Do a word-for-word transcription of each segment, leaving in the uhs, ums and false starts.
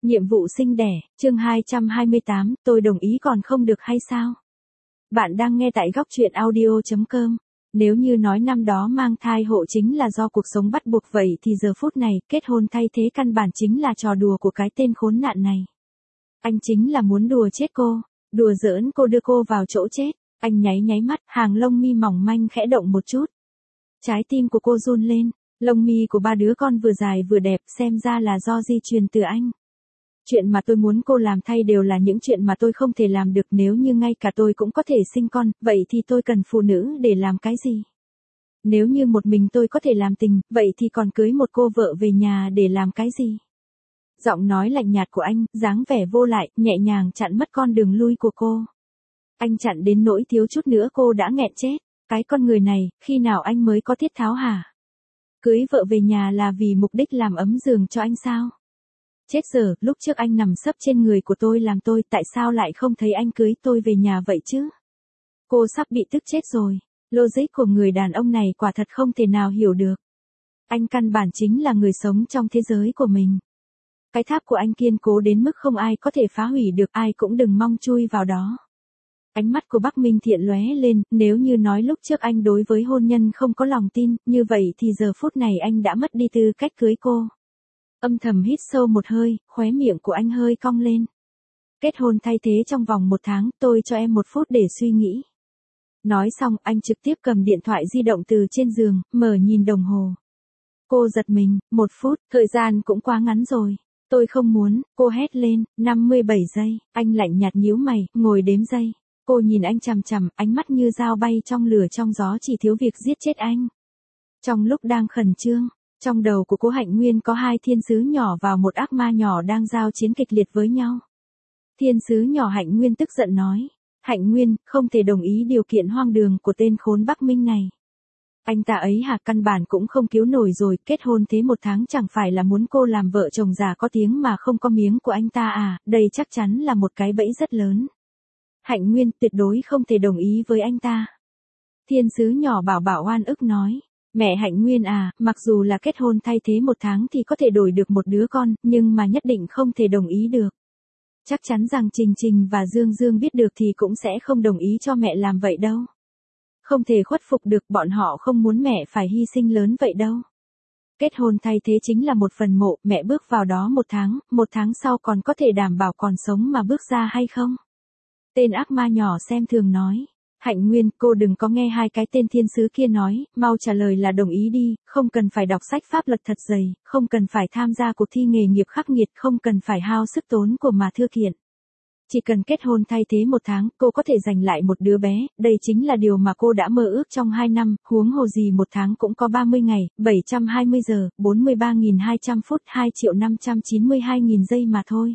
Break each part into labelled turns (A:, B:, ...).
A: Nhiệm vụ sinh đẻ, chương hai trăm hai mươi tám, tôi đồng ý còn không được hay sao? Bạn đang nghe tại góc truyện audio chấm com. Nếu như nói năm đó mang thai hộ chính là do cuộc sống bắt buộc vậy thì giờ phút này kết hôn thay thế căn bản chính là trò đùa của cái tên khốn nạn này. Anh chính là muốn đùa chết cô, đùa giỡn cô đưa cô vào chỗ chết. Anh nháy nháy mắt, hàng lông mi mỏng manh khẽ động một chút. Trái tim của cô run lên, lông mi của ba đứa con vừa dài vừa đẹp xem ra là do di truyền từ anh. Chuyện mà tôi muốn cô làm thay đều là những chuyện mà tôi không thể làm được, nếu như ngay cả tôi cũng có thể sinh con, vậy thì tôi cần phụ nữ để làm cái gì? Nếu như một mình tôi có thể làm tình, vậy thì còn cưới một cô vợ về nhà để làm cái gì? Giọng nói lạnh nhạt của anh, dáng vẻ vô lại, nhẹ nhàng chặn mất con đường lui của cô. Anh chặn đến nỗi thiếu chút nữa cô đã nghẹn chết. Cái con người này, khi nào anh mới có tiết tháo hả? Cưới vợ về nhà là vì mục đích làm ấm giường cho anh sao? Chết giờ, lúc trước anh nằm sấp trên người của tôi làm tôi, tại sao lại không thấy anh cưới tôi về nhà vậy chứ? Cô sắp bị tức chết rồi. Logic của người đàn ông này quả thật không thể nào hiểu được. Anh căn bản chính là người sống trong thế giới của mình. Cái tháp của anh kiên cố đến mức không ai có thể phá hủy được, ai cũng đừng mong chui vào đó. Ánh mắt của Bắc Minh Thiện lóe lên, nếu như nói lúc trước anh đối với hôn nhân không có lòng tin, như vậy thì giờ phút này anh đã mất đi tư cách cưới cô. Âm thầm hít sâu một hơi, khóe miệng của anh hơi cong lên. Kết hôn thay thế trong vòng một tháng, tôi cho em một phút để suy nghĩ. Nói xong, anh trực tiếp cầm điện thoại di động từ trên giường, mở nhìn đồng hồ. Cô giật mình, một phút, thời gian cũng quá ngắn rồi. Tôi không muốn, cô hét lên, năm mươi bảy giây, anh lạnh nhạt nhíu mày, ngồi đếm giây. Cô nhìn anh chằm chằm, ánh mắt như dao bay trong lửa trong gió, chỉ thiếu việc giết chết anh. Trong lúc đang khẩn trương, trong đầu của cô Hạnh Nguyên có hai thiên sứ nhỏ và một ác ma nhỏ đang giao chiến kịch liệt với nhau. Thiên sứ nhỏ Hạnh Nguyên tức giận nói, Hạnh Nguyên, không thể đồng ý điều kiện hoang đường của tên khốn Bắc Minh này. Anh ta ấy hả, căn bản cũng không cứu nổi rồi, kết hôn thế một tháng chẳng phải là muốn cô làm vợ chồng già có tiếng mà không có miếng của anh ta à, đây chắc chắn là một cái bẫy rất lớn. Hạnh Nguyên tuyệt đối không thể đồng ý với anh ta. Thiên sứ nhỏ Bảo Bảo oan ức nói, mẹ Hạnh Nguyên à, mặc dù là kết hôn thay thế một tháng thì có thể đổi được một đứa con, nhưng mà nhất định không thể đồng ý được. Chắc chắn rằng Trình Trình và Dương Dương biết được thì cũng sẽ không đồng ý cho mẹ làm vậy đâu. Không thể khuất phục được, bọn họ không muốn mẹ phải hy sinh lớn vậy đâu. Kết hôn thay thế chính là một phần mộ, mẹ bước vào đó một tháng, một tháng sau còn có thể đảm bảo còn sống mà bước ra hay không? Tên ác ma nhỏ xem thường nói. Hạnh Nguyên, cô đừng có nghe hai cái tên thiên sứ kia nói, mau trả lời là đồng ý đi, không cần phải đọc sách pháp luật thật dày, không cần phải tham gia cuộc thi nghề nghiệp khắc nghiệt, không cần phải hao sức tốn của mà thư kiện. Chỉ cần kết hôn thay thế một tháng, cô có thể giành lại một đứa bé, đây chính là điều mà cô đã mơ ước trong hai năm, huống hồ gì một tháng cũng có ba mươi ngày, bảy trăm hai mươi giờ, bốn mươi ba nghìn hai trăm phút, hai triệu năm trăm chín mươi hai nghìn giây mà thôi.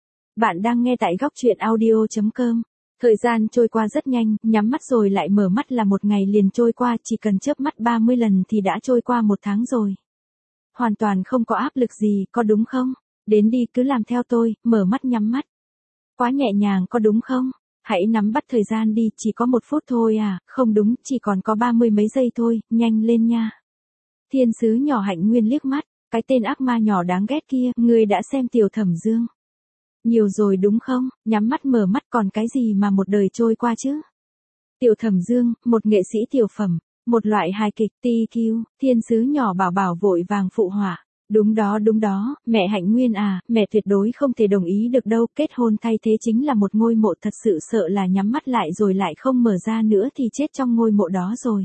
A: Bạn đang nghe tại góc truyện audio chấm com. Thời gian trôi qua rất nhanh, nhắm mắt rồi lại mở mắt là một ngày liền trôi qua, chỉ cần chớp mắt ba mươi lần thì đã trôi qua một tháng rồi. Hoàn toàn không có áp lực gì, có đúng không? Đến đi, cứ làm theo tôi, mở mắt nhắm mắt. Quá nhẹ nhàng có đúng không? Hãy nắm bắt thời gian đi, chỉ có một phút thôi à, không đúng, chỉ còn có ba mươi mấy giây thôi, nhanh lên nha. Thiên sứ nhỏ Hạnh Nguyên liếc mắt, cái tên ác ma nhỏ đáng ghét kia, ngươi đã xem Tiểu Thẩm Dương nhiều rồi đúng không? Nhắm mắt mở mắt còn cái gì mà một đời trôi qua chứ? Tiểu Thẩm Dương, một nghệ sĩ tiểu phẩm, một loại hài kịch, tê quy, thiên sứ nhỏ Bảo Bảo vội vàng phụ họa. Đúng đó đúng đó, mẹ Hạnh Nguyên à, mẹ tuyệt đối không thể đồng ý được đâu, kết hôn thay thế chính là một ngôi mộ, thật sự sợ là nhắm mắt lại rồi lại không mở ra nữa thì chết trong ngôi mộ đó rồi.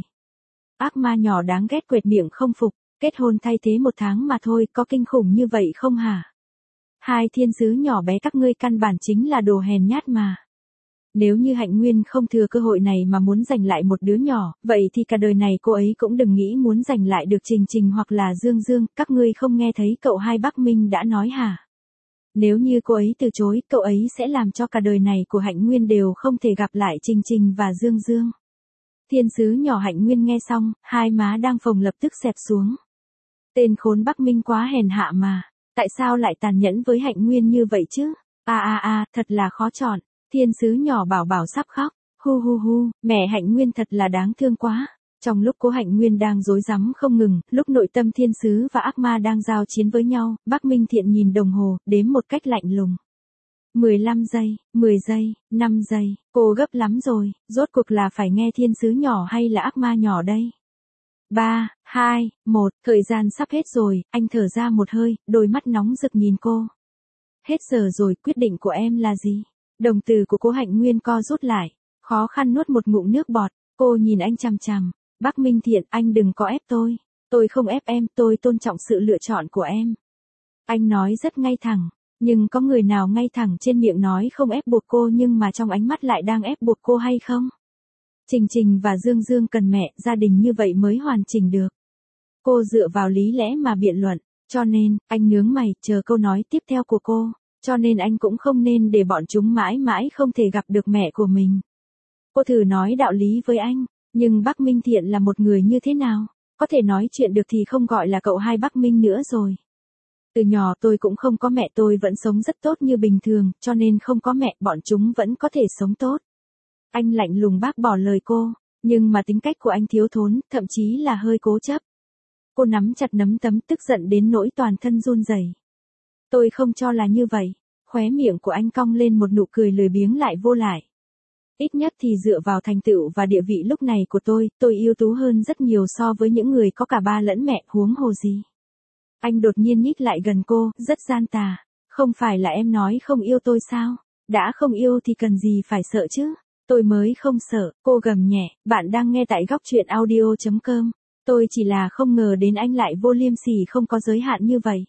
A: Ác ma nhỏ đáng ghét quệt miệng không phục, kết hôn thay thế một tháng mà thôi, có kinh khủng như vậy không hả? Hai thiên sứ nhỏ bé các ngươi căn bản chính là đồ hèn nhát mà. Nếu như Hạnh Nguyên không thừa cơ hội này mà muốn giành lại một đứa nhỏ, vậy thì cả đời này cô ấy cũng đừng nghĩ muốn giành lại được Trình Trình hoặc là Dương Dương, các ngươi không nghe thấy cậu hai Bắc Minh đã nói hả? Nếu như cô ấy từ chối, cậu ấy sẽ làm cho cả đời này của Hạnh Nguyên đều không thể gặp lại Trình Trình và Dương Dương. Thiên sứ nhỏ Hạnh Nguyên nghe xong, hai má đang phồng lập tức xẹp xuống. Tên khốn Bắc Minh quá hèn hạ mà. Tại sao lại tàn nhẫn với Hạnh Nguyên như vậy chứ? A a a, thật là khó chọn. Thiên sứ nhỏ Bảo Bảo sắp khóc. Hu hu hu, mẹ Hạnh Nguyên thật là đáng thương quá. Trong lúc Cố Hạnh Nguyên đang rối rắm không ngừng, lúc nội tâm thiên sứ và ác ma đang giao chiến với nhau, Bắc Minh Thiện nhìn đồng hồ, đếm một cách lạnh lùng. mười lăm giây, mười giây, năm giây, cô gấp lắm rồi, rốt cuộc là phải nghe thiên sứ nhỏ hay là ác ma nhỏ đây? ba, hai, một, thời gian sắp hết rồi, anh thở ra một hơi, đôi mắt nóng rực nhìn cô. Hết giờ rồi, quyết định của em là gì? Đồng tử của Cố Hạnh Nguyên co rút lại, khó khăn nuốt một ngụm nước bọt, cô nhìn anh chằm chằm. Bắc Minh Thiện, anh đừng có ép tôi. Tôi không ép em, tôi tôn trọng sự lựa chọn của em. Anh nói rất ngay thẳng, nhưng có người nào ngay thẳng trên miệng nói không ép buộc cô nhưng mà trong ánh mắt lại đang ép buộc cô hay không? Trình Trình và Dương Dương cần mẹ, gia đình như vậy mới hoàn chỉnh được. Cô dựa vào lý lẽ mà biện luận, cho nên, anh nhướng mày, chờ câu nói tiếp theo của cô, cho nên anh cũng không nên để bọn chúng mãi mãi không thể gặp được mẹ của mình. Cô thử nói đạo lý với anh, nhưng Bắc Minh Thiện là một người như thế nào? Có thể nói chuyện được thì không gọi là cậu hai Bắc Minh nữa rồi. Từ nhỏ tôi cũng không có mẹ, tôi vẫn sống rất tốt như bình thường, cho nên không có mẹ, bọn chúng vẫn có thể sống tốt. Anh lạnh lùng bác bỏ lời cô, nhưng mà tính cách của anh thiếu thốn, thậm chí là hơi cố chấp. Cô nắm chặt nắm tấm, tức giận đến nỗi toàn thân run rẩy. Tôi không cho là như vậy. Khóe miệng của anh cong lên một nụ cười lười biếng lại vô lại. Ít nhất thì dựa vào thành tựu và địa vị lúc này của tôi, tôi ưu tú hơn rất nhiều so với những người có cả ba lẫn mẹ, huống hồ gì. Anh đột nhiên nhích lại gần cô, rất gian tà. Không phải là em nói không yêu tôi sao? Đã không yêu thì cần gì phải sợ chứ? Tôi mới không sợ, cô gầm nhẹ, bạn đang nghe tại góc truyện audio chấm com. Tôi chỉ là không ngờ đến anh lại vô liêm sỉ không có giới hạn như vậy.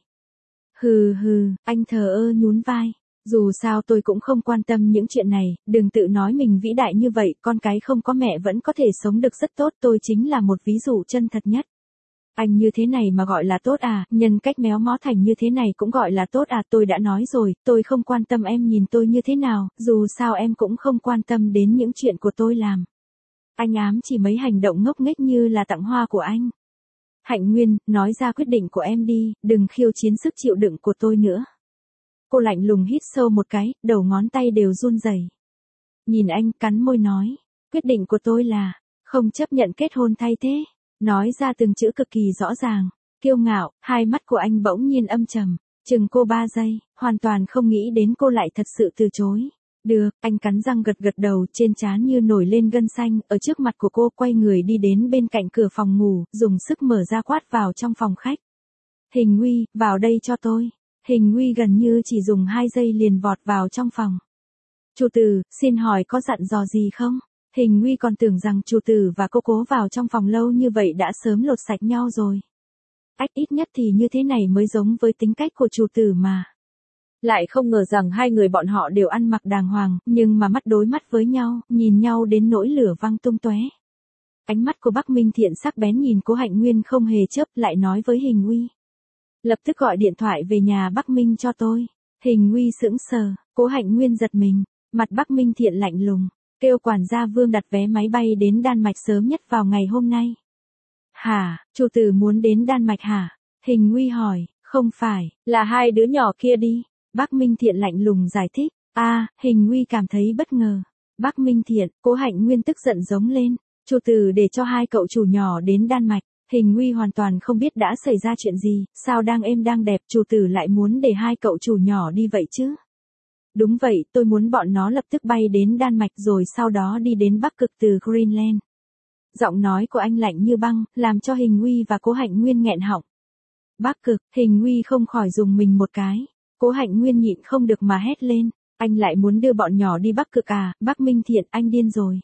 A: Hừ hừ, anh thờ ơ nhún vai. Dù sao tôi cũng không quan tâm những chuyện này, đừng tự nói mình vĩ đại như vậy, con cái không có mẹ vẫn có thể sống được rất tốt, tôi chính là một ví dụ chân thật nhất. Anh như thế này mà gọi là tốt à, nhân cách méo mó thành như thế này cũng gọi là tốt à, tôi đã nói rồi, tôi không quan tâm em nhìn tôi như thế nào, dù sao em cũng không quan tâm đến những chuyện của tôi làm. Anh ám chỉ mấy hành động ngốc nghếch như là tặng hoa của anh. Hạnh Nguyên, nói ra quyết định của em đi, đừng khiêu chiến sức chịu đựng của tôi nữa. Cô lạnh lùng hít sâu một cái, đầu ngón tay đều run rẩy. Nhìn anh, cắn môi nói, quyết định của tôi là, không chấp nhận kết hôn thay thế. Nói ra từng chữ cực kỳ rõ ràng, kiêu ngạo, hai mắt của anh bỗng nhiên âm trầm, chừng cô ba giây, hoàn toàn không nghĩ đến cô lại thật sự từ chối. Được, anh cắn răng gật gật đầu, trên trán như nổi lên gân xanh, ở trước mặt của cô quay người đi đến bên cạnh cửa phòng ngủ, dùng sức mở ra quát vào trong phòng khách. Hình Nguy, vào đây cho tôi. Hình Nguy gần như chỉ dùng hai giây liền vọt vào trong phòng. Chủ tử, xin hỏi có dặn dò gì không? Hình Nguy còn tưởng rằng chủ tử và cô cố vào trong phòng lâu như vậy đã sớm lột sạch nhau rồi. Ách, ít nhất thì như thế này mới giống với tính cách của chủ tử mà. Lại không ngờ rằng hai người bọn họ đều ăn mặc đàng hoàng, nhưng mà mắt đối mắt với nhau, nhìn nhau đến nỗi lửa văng tung tóe. Ánh mắt của Bắc Minh Thiện sắc bén nhìn Cố Hạnh Nguyên không hề chớp, lại nói với Hình Nguy. Lập tức gọi điện thoại về nhà Bắc Minh cho tôi. Hình Nguy sững sờ, Cố Hạnh Nguyên giật mình, mặt Bắc Minh Thiện lạnh lùng, kêu quản gia Vương đặt vé máy bay đến Đan Mạch sớm nhất vào ngày hôm nay. Hả, chủ tử muốn đến Đan Mạch hả? Hình Nguy hỏi, không phải, là hai đứa nhỏ kia đi. Bắc Minh Thiện lạnh lùng giải thích. A, à, Hình Nguy cảm thấy bất ngờ. Bắc Minh Thiện, Cố Hạnh Nguyên tức giận giống lên. Chủ tử để cho hai cậu chủ nhỏ đến Đan Mạch. Hình Nguy hoàn toàn không biết đã xảy ra chuyện gì, sao đang êm đang đẹp chủ tử lại muốn để hai cậu chủ nhỏ đi vậy chứ? Đúng vậy, tôi muốn bọn nó lập tức bay đến Đan Mạch rồi sau đó đi đến Bắc Cực từ Greenland. Giọng nói của anh lạnh như băng, làm cho Hình Nguy và Cố Hạnh Nguyên nghẹn họng. Bắc Cực, Hình Nguy không khỏi dùng mình một cái. Cố Hạnh Nguyên nhịn không được mà hét lên, anh lại muốn đưa bọn nhỏ đi Bắc Cực à? Bắc Minh Thiện, anh điên rồi.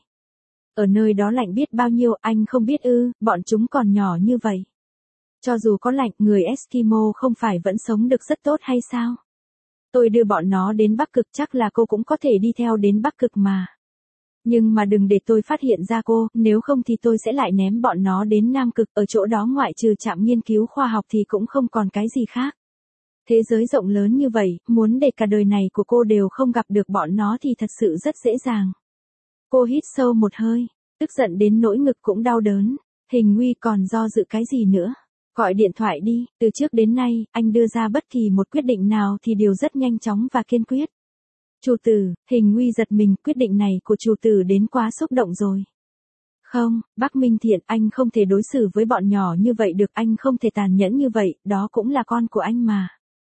A: Ở nơi đó lạnh biết bao nhiêu, anh không biết ư, bọn chúng còn nhỏ như vậy. Cho dù có lạnh, người Eskimo không phải vẫn sống được rất tốt hay sao? Tôi đưa bọn nó đến Bắc Cực, chắc là cô cũng có thể đi theo đến Bắc Cực mà. Nhưng mà đừng để tôi phát hiện ra cô, nếu không thì tôi sẽ lại ném bọn nó đến Nam Cực, ở chỗ đó ngoại trừ trạm nghiên cứu khoa học thì cũng không còn cái gì khác. Thế giới rộng lớn như vậy, muốn để cả đời này của cô đều không gặp được bọn nó thì thật sự rất dễ dàng. Cô hít sâu một hơi, tức giận đến nỗi ngực cũng đau đớn. Hình Nguy còn do dự cái gì nữa? Gọi điện thoại đi, từ trước đến nay, anh đưa ra bất kỳ một quyết định nào thì đều rất nhanh chóng và kiên quyết. Chủ tử, Hình Nguy giật mình, quyết định này của chủ tử đến quá xúc động rồi. Không, bác Minh Thiện, anh không thể đối xử với bọn nhỏ như vậy được, anh không thể tàn nhẫn như vậy, đó cũng là con của anh mà.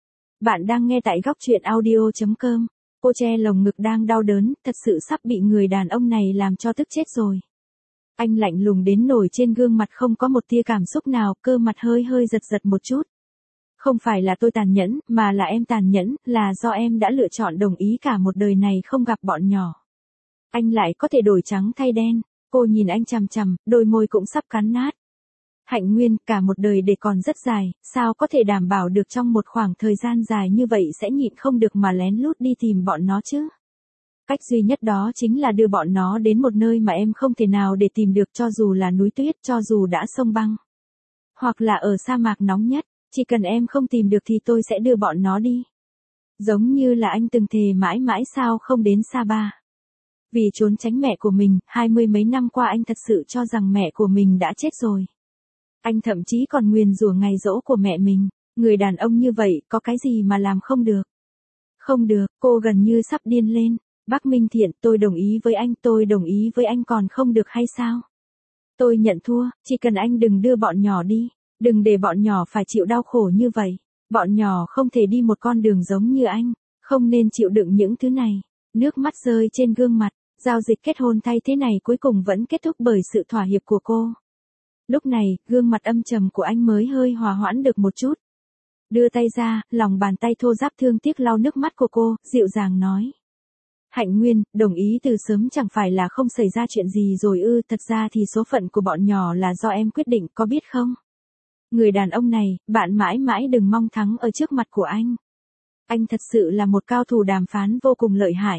A: Bạn đang nghe tại góc truyện audio.com. Cô che lồng ngực đang đau đớn, thật sự sắp bị người đàn ông này làm cho tức chết rồi. Anh lạnh lùng đến nổi, trên gương mặt không có một tia cảm xúc nào, cơ mặt hơi hơi giật giật một chút. Không phải là tôi tàn nhẫn, mà là em tàn nhẫn, là do em đã lựa chọn đồng ý cả một đời này không gặp bọn nhỏ. Anh lại có thể đổi trắng thay đen. Cô nhìn anh chằm chằm, đôi môi cũng sắp cắn nát. Hạnh Nguyên, cả một đời để còn rất dài, sao có thể đảm bảo được trong một khoảng thời gian dài như vậy sẽ nhịn không được mà lén lút đi tìm bọn nó chứ? Cách duy nhất đó chính là đưa bọn nó đến một nơi mà em không thể nào để tìm được, cho dù là núi tuyết, cho dù đã sông băng. Hoặc là ở sa mạc nóng nhất, chỉ cần em không tìm được thì tôi sẽ đưa bọn nó đi. Giống như là anh từng thề mãi mãi sao không đến Sapa. Vì trốn tránh mẹ của mình, hai mươi mấy năm qua anh thật sự cho rằng mẹ của mình đã chết rồi. Anh thậm chí còn nguyền rủa ngày giỗ của mẹ mình. Người đàn ông như vậy, có cái gì mà làm không được? Không được, cô gần như sắp điên lên. Bác Minh Thiện, tôi đồng ý với anh, tôi đồng ý với anh còn không được hay sao? Tôi nhận thua, chỉ cần anh đừng đưa bọn nhỏ đi. Đừng để bọn nhỏ phải chịu đau khổ như vậy. Bọn nhỏ không thể đi một con đường giống như anh. Không nên chịu đựng những thứ này. Nước mắt rơi trên gương mặt. Giao dịch kết hôn thay thế này cuối cùng vẫn kết thúc bởi sự thỏa hiệp của cô. Lúc này, gương mặt âm trầm của anh mới hơi hòa hoãn được một chút. Đưa tay ra, lòng bàn tay thô ráp thương tiếc lau nước mắt của cô, dịu dàng nói. Hạnh Nguyên, đồng ý từ sớm chẳng phải là không xảy ra chuyện gì rồi ư, thật ra thì số phận của bọn nhỏ là do em quyết định, có biết không? Người đàn ông này, bạn mãi mãi đừng mong thắng ở trước mặt của anh. Anh thật sự là một cao thủ đàm phán vô cùng lợi hại.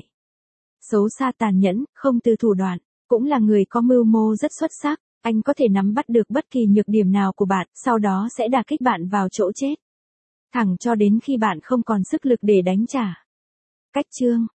A: Xấu xa tàn nhẫn, không từ thủ đoạn, cũng là người có mưu mô rất xuất sắc. Anh có thể nắm bắt được bất kỳ nhược điểm nào của bạn, sau đó sẽ đả kích bạn vào chỗ chết. Thẳng cho đến khi bạn không còn sức lực để đánh trả. Cách chương